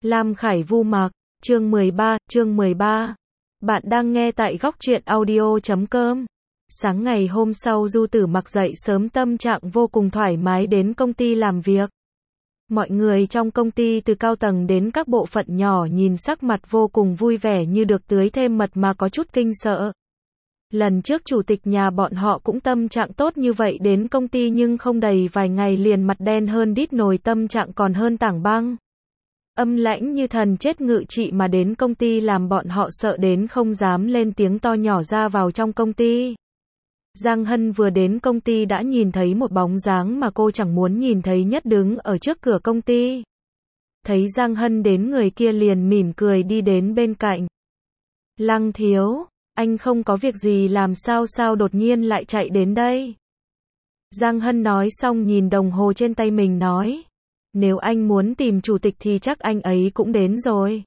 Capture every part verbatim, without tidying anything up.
Lam Khải Vu Mạc, chương mười ba, chương mười ba. Bạn đang nghe tại góc truyện audio chấm com. Sáng ngày hôm sau Du Tử Mặc dậy sớm, tâm trạng vô cùng thoải mái đến công ty làm việc. Mọi người trong công ty từ cao tầng đến các bộ phận nhỏ nhìn sắc mặt vô cùng vui vẻ như được tưới thêm mật mà có chút kinh sợ. Lần trước chủ tịch nhà bọn họ cũng tâm trạng tốt như vậy đến công ty nhưng không đầy vài ngày liền mặt đen hơn đít nồi, tâm trạng còn hơn tảng băng. Âm lãnh như thần chết ngự trị mà đến công ty làm bọn họ sợ đến không dám lên tiếng to nhỏ ra vào trong công ty. Giang Hân vừa đến công ty đã nhìn thấy một bóng dáng mà cô chẳng muốn nhìn thấy nhất đứng ở trước cửa công ty. Thấy Giang Hân đến, người kia liền mỉm cười đi đến bên cạnh. Lăng thiếu, anh không có việc gì làm sao sao đột nhiên lại chạy đến đây? Giang Hân nói xong nhìn đồng hồ trên tay mình nói. Nếu anh muốn tìm chủ tịch thì chắc anh ấy cũng đến rồi.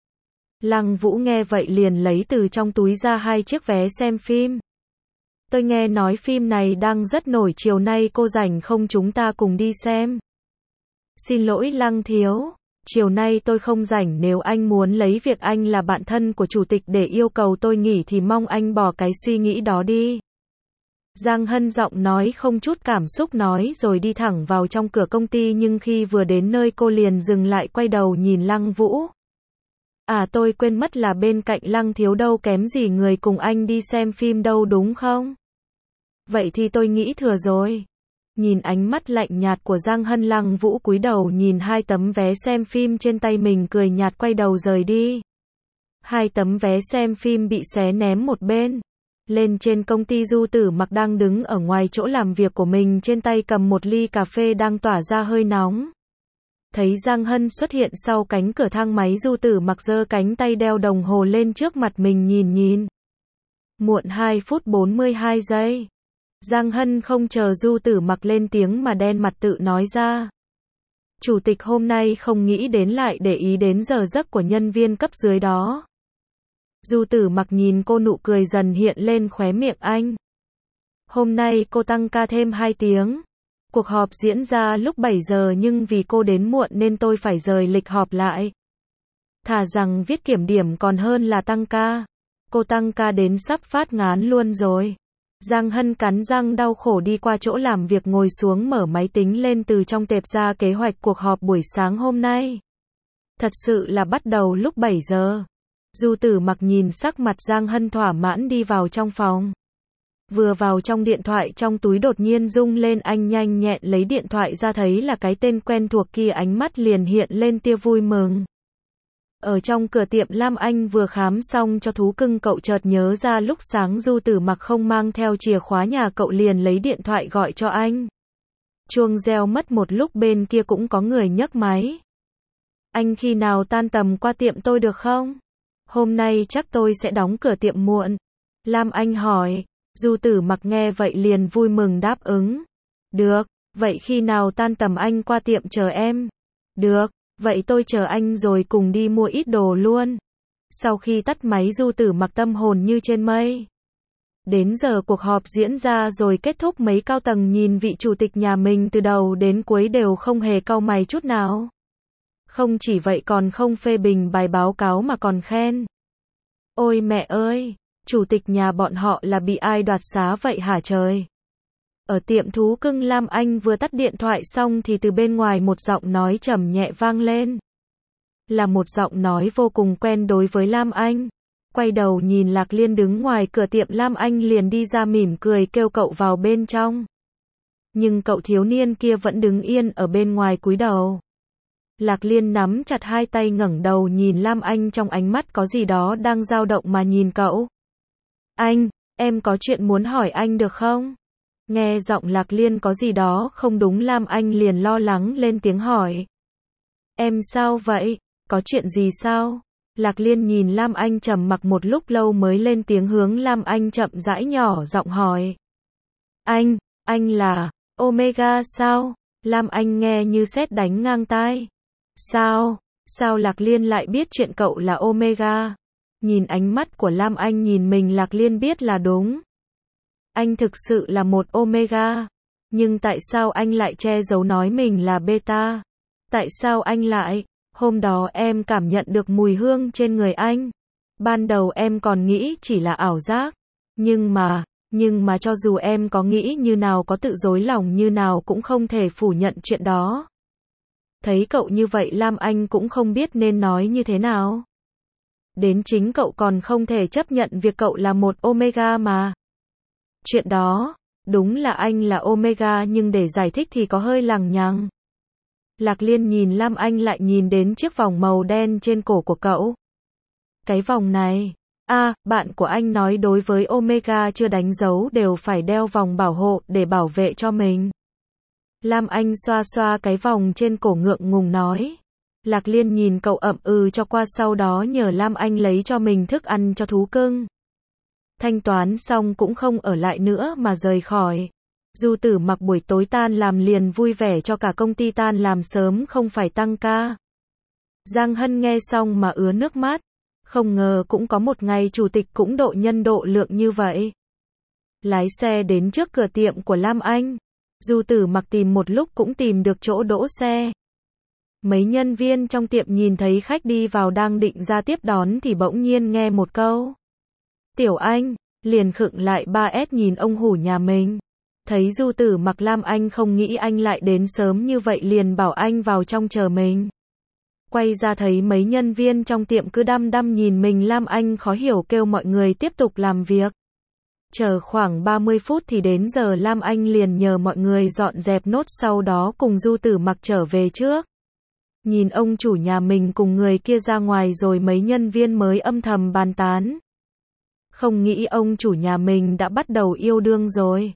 Lăng Vũ nghe vậy liền lấy từ trong túi ra hai chiếc vé xem phim. Tôi nghe nói phim này đang rất nổi, chiều nay cô rảnh không, chúng ta cùng đi xem? Xin lỗi Lăng thiếu, chiều nay tôi không rảnh, nếu anh muốn lấy việc anh là bạn thân của chủ tịch để yêu cầu tôi nghỉ thì mong anh bỏ cái suy nghĩ đó đi. Giang Hân giọng nói không chút cảm xúc nói rồi đi thẳng vào trong cửa công ty, nhưng khi vừa đến nơi cô liền dừng lại quay đầu nhìn Lăng Vũ. À, tôi quên mất là bên cạnh Lăng thiếu đâu kém gì người cùng anh đi xem phim đâu đúng không? Vậy thì tôi nghĩ thừa rồi. Nhìn ánh mắt lạnh nhạt của Giang Hân, Lăng Vũ cúi đầu nhìn hai tấm vé xem phim trên tay mình, cười nhạt quay đầu rời đi. Hai tấm vé xem phim bị xé ném một bên. Lên trên công ty, Du Tử Mặc đang đứng ở ngoài chỗ làm việc của mình, trên tay cầm một ly cà phê đang tỏa ra hơi nóng. Thấy Giang Hân xuất hiện sau cánh cửa thang máy, Du Tử Mặc giơ cánh tay đeo đồng hồ lên trước mặt mình nhìn nhìn. Muộn hai phút bốn mươi hai giây. Giang Hân không chờ Du Tử Mặc lên tiếng mà đen mặt tự nói ra. Chủ tịch hôm nay không nghĩ đến lại để ý đến giờ giấc của nhân viên cấp dưới đó. Du Tử Mặc nhìn cô, nụ cười dần hiện lên khóe miệng anh. Hôm nay cô tăng ca thêm hai tiếng. Cuộc họp diễn ra lúc bảy giờ nhưng vì cô đến muộn nên tôi phải rời lịch họp lại. Thà rằng viết kiểm điểm còn hơn là tăng ca. Cô tăng ca đến sắp phát ngán luôn rồi. Giang Hân cắn răng đau khổ đi qua chỗ làm việc, ngồi xuống mở máy tính lên, từ trong tệp ra kế hoạch cuộc họp buổi sáng hôm nay. Thật sự là bắt đầu lúc bảy giờ. Du Tử Mặc nhìn sắc mặt Giang Hân thỏa mãn đi vào trong phòng. Vừa vào trong, điện thoại trong túi đột nhiên rung lên, anh nhanh nhẹn lấy điện thoại ra, thấy là cái tên quen thuộc kia, ánh mắt liền hiện lên tia vui mừng. Ở trong cửa tiệm Lam Anh vừa khám xong cho thú cưng, cậu chợt nhớ ra lúc sáng Du Tử Mặc không mang theo chìa khóa nhà, cậu liền lấy điện thoại gọi cho anh. Chuông reo mất một lúc, bên kia cũng có người nhấc máy. Anh khi nào tan tầm qua tiệm tôi được không? Hôm nay chắc tôi sẽ đóng cửa tiệm muộn. Lam Anh hỏi. Du Tử Mặc nghe vậy liền vui mừng đáp ứng. Được, vậy khi nào tan tầm anh qua tiệm chờ em? Được, vậy tôi chờ anh rồi cùng đi mua ít đồ luôn. Sau khi tắt máy, Du Tử Mặc tâm hồn như trên mây. Đến giờ cuộc họp diễn ra rồi kết thúc, mấy cao tầng nhìn vị chủ tịch nhà mình từ đầu đến cuối đều không hề cau mày chút nào. Không chỉ vậy còn không phê bình bài báo cáo mà còn khen. Ôi mẹ ơi, chủ tịch nhà bọn họ là bị ai đoạt xá vậy hả trời? Ở tiệm thú cưng Lam Anh vừa tắt điện thoại xong thì từ bên ngoài một giọng nói trầm nhẹ vang lên. Là một giọng nói vô cùng quen đối với Lam Anh. Quay đầu nhìn Lạc Liên đứng ngoài cửa tiệm, Lam Anh liền đi ra mỉm cười kêu cậu vào bên trong. Nhưng cậu thiếu niên kia vẫn đứng yên ở bên ngoài cúi đầu. Lạc Liên nắm chặt hai tay ngẩng đầu nhìn Lam Anh, trong ánh mắt có gì đó đang dao động mà nhìn cậu. Anh, em có chuyện muốn hỏi anh được không? Nghe giọng Lạc Liên có gì đó không đúng, Lam Anh liền lo lắng lên tiếng hỏi. Em sao vậy? Có chuyện gì sao? Lạc Liên nhìn Lam Anh trầm mặc một lúc lâu mới lên tiếng, hướng Lam Anh chậm rãi nhỏ giọng hỏi. Anh, anh là Omega sao? Lam Anh nghe như sét đánh ngang tai. Sao? Sao Lạc Liên lại biết chuyện cậu là Omega? Nhìn ánh mắt của Lam Anh nhìn mình, Lạc Liên biết là đúng. Anh thực sự là một Omega. Nhưng tại sao anh lại che giấu nói mình là Beta? Tại sao anh lại Hôm đó em cảm nhận được mùi hương trên người anh. Ban đầu em còn nghĩ chỉ là ảo giác. Nhưng mà, nhưng mà cho dù em có nghĩ như nào, có tự dối lòng như nào cũng không thể phủ nhận chuyện đó. Thấy cậu như vậy Lam Anh cũng không biết nên nói như thế nào. Đến chính cậu còn không thể chấp nhận việc cậu là một Omega mà. Chuyện đó, đúng là anh là Omega nhưng để giải thích thì có hơi lằng nhằng. Lạc Liên nhìn Lam Anh lại nhìn đến chiếc vòng màu đen trên cổ của cậu. Cái vòng này, à, bạn của anh nói đối với Omega chưa đánh dấu đều phải đeo vòng bảo hộ để bảo vệ cho mình. Lam Anh xoa xoa cái vòng trên cổ ngượng ngùng nói. Lạc Liên nhìn cậu ậm ừ cho qua, sau đó nhờ Lam Anh lấy cho mình thức ăn cho thú cưng. Thanh toán xong cũng không ở lại nữa mà rời khỏi. Du Tử Mặc buổi tối tan làm liền vui vẻ cho cả công ty tan làm sớm không phải tăng ca. Giang Hân nghe xong mà ứa nước mắt. Không ngờ cũng có một ngày chủ tịch cũng độ nhân độ lượng như vậy. Lái xe đến trước cửa tiệm của Lam Anh. Du Tử Mặc tìm một lúc cũng tìm được chỗ đỗ xe. Mấy nhân viên trong tiệm nhìn thấy khách đi vào đang định ra tiếp đón thì bỗng nhiên nghe một câu. Tiểu Anh, liền khựng lại ba S nhìn ông hủ nhà mình. Thấy Du Tử Mặc Lam Anh không nghĩ anh lại đến sớm như vậy liền bảo anh vào trong chờ mình. Quay ra thấy mấy nhân viên trong tiệm cứ đăm đăm nhìn mình, Lam Anh khó hiểu kêu mọi người tiếp tục làm việc. Chờ khoảng ba mươi phút thì đến giờ, Lam Anh liền nhờ mọi người dọn dẹp nốt, sau đó cùng Du Tử Mặc trở về trước. Nhìn ông chủ nhà mình cùng người kia ra ngoài rồi mấy nhân viên mới âm thầm bàn tán. Không nghĩ ông chủ nhà mình đã bắt đầu yêu đương rồi.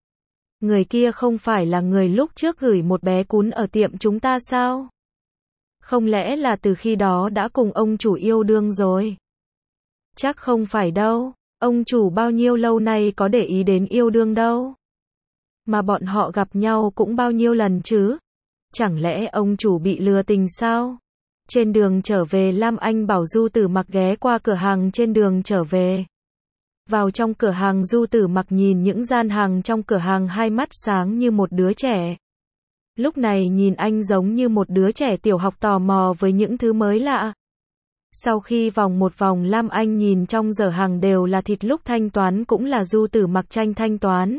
Người kia không phải là người lúc trước gửi một bé cún ở tiệm chúng ta sao? Không lẽ là từ khi đó đã cùng ông chủ yêu đương rồi? Chắc không phải đâu, ông chủ bao nhiêu lâu nay có để ý đến yêu đương đâu. Mà bọn họ gặp nhau cũng bao nhiêu lần chứ? Chẳng lẽ ông chủ bị lừa tình sao? Trên đường trở về Lam Anh bảo Du Tử Mặc ghé qua cửa hàng trên đường trở về. Vào trong cửa hàng, Du Tử Mặc nhìn những gian hàng trong cửa hàng, hai mắt sáng như một đứa trẻ. Lúc này nhìn anh giống như một đứa trẻ tiểu học tò mò với những thứ mới lạ. Sau khi vòng một vòng, Lam Anh nhìn trong giở hàng đều là thịt, lúc thanh toán cũng là Du Tử Mặc tranh thanh toán.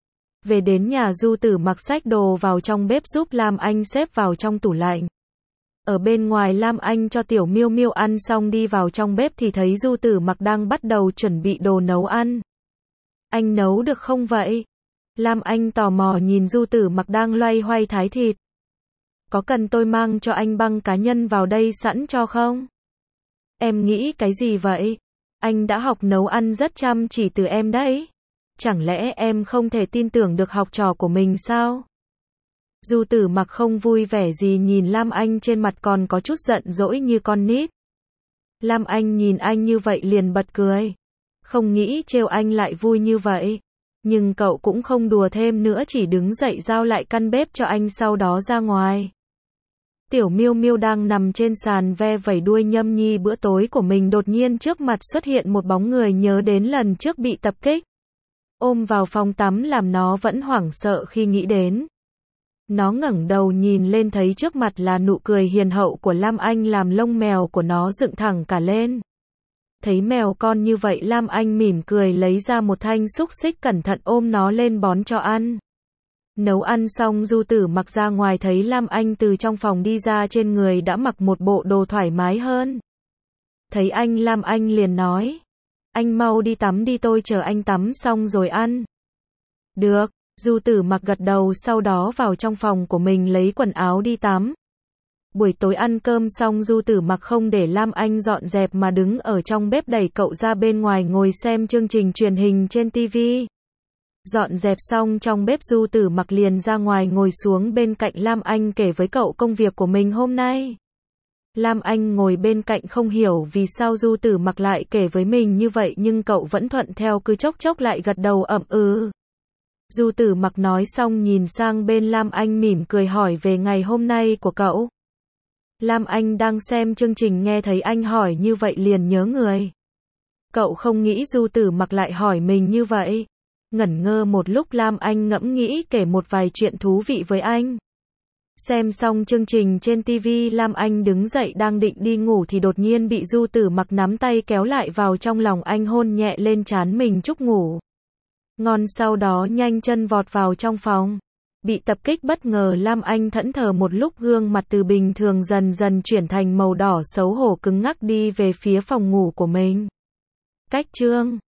Về đến nhà, Du Tử Mặc xách đồ vào trong bếp giúp Lam Anh xếp vào trong tủ lạnh. Ở bên ngoài Lam Anh cho Tiểu Miêu Miêu ăn xong đi vào trong bếp thì thấy Du Tử Mặc đang bắt đầu chuẩn bị đồ nấu ăn. Anh nấu được không vậy? Lam Anh tò mò nhìn Du Tử Mặc đang loay hoay thái thịt. Có cần tôi mang cho anh băng cá nhân vào đây sẵn cho không? Em nghĩ cái gì vậy? Anh đã học nấu ăn rất chăm chỉ từ em đấy. Chẳng lẽ em không thể tin tưởng được học trò của mình sao? Du Tử Mặc không vui vẻ gì nhìn Lam Anh, trên mặt còn có chút giận dỗi như con nít. Lam Anh nhìn anh như vậy liền bật cười. Không nghĩ trêu anh lại vui như vậy. Nhưng cậu cũng không đùa thêm nữa, chỉ đứng dậy giao lại căn bếp cho anh, sau đó ra ngoài. Tiểu Miêu Miêu đang nằm trên sàn ve vẩy đuôi nhâm nhi bữa tối của mình, đột nhiên trước mặt xuất hiện một bóng người, nhớ đến lần trước bị tập kích. Ôm vào phòng tắm làm nó vẫn hoảng sợ khi nghĩ đến. Nó ngẩng đầu nhìn lên thấy trước mặt là nụ cười hiền hậu của Lam Anh, làm lông mèo của nó dựng thẳng cả lên. Thấy mèo con như vậy, Lam Anh mỉm cười lấy ra một thanh xúc xích, cẩn thận ôm nó lên bón cho ăn. Nấu ăn xong, Du Tử Mặc ra ngoài thấy Lam Anh từ trong phòng đi ra, trên người đã mặc một bộ đồ thoải mái hơn. Thấy anh, Lam Anh liền nói. Anh mau đi tắm đi, tôi chờ anh tắm xong rồi ăn. Được, Du Tử Mặc gật đầu, sau đó vào trong phòng của mình lấy quần áo đi tắm. Buổi tối ăn cơm xong, Du Tử Mặc không để Lam Anh dọn dẹp mà đứng ở trong bếp đẩy cậu ra bên ngoài ngồi xem chương trình truyền hình trên ti vi. Dọn dẹp xong trong bếp, Du Tử Mặc liền ra ngoài ngồi xuống bên cạnh Lam Anh kể với cậu công việc của mình hôm nay. Lam Anh ngồi bên cạnh không hiểu vì sao Du Tử Mặc lại kể với mình như vậy, nhưng cậu vẫn thuận theo, cứ chốc chốc lại gật đầu ậm ừ. Du Tử Mặc nói xong nhìn sang bên Lam Anh mỉm cười hỏi về ngày hôm nay của cậu. Lam Anh đang xem chương trình nghe thấy anh hỏi như vậy liền nhớ người. Cậu không nghĩ Du Tử Mặc lại hỏi mình như vậy. Ngẩn ngơ một lúc, Lam Anh ngẫm nghĩ kể một vài chuyện thú vị với anh. Xem xong chương trình trên ti vi, Lam Anh đứng dậy đang định đi ngủ thì đột nhiên bị Du Tử Mặc nắm tay kéo lại vào trong lòng anh, hôn nhẹ lên trán mình chúc ngủ ngon, sau đó nhanh chân vọt vào trong phòng. Bị tập kích bất ngờ, Lam Anh thẫn thờ một lúc, gương mặt từ bình thường dần dần chuyển thành màu đỏ, xấu hổ cứng ngắc đi về phía phòng ngủ của mình. Cách chương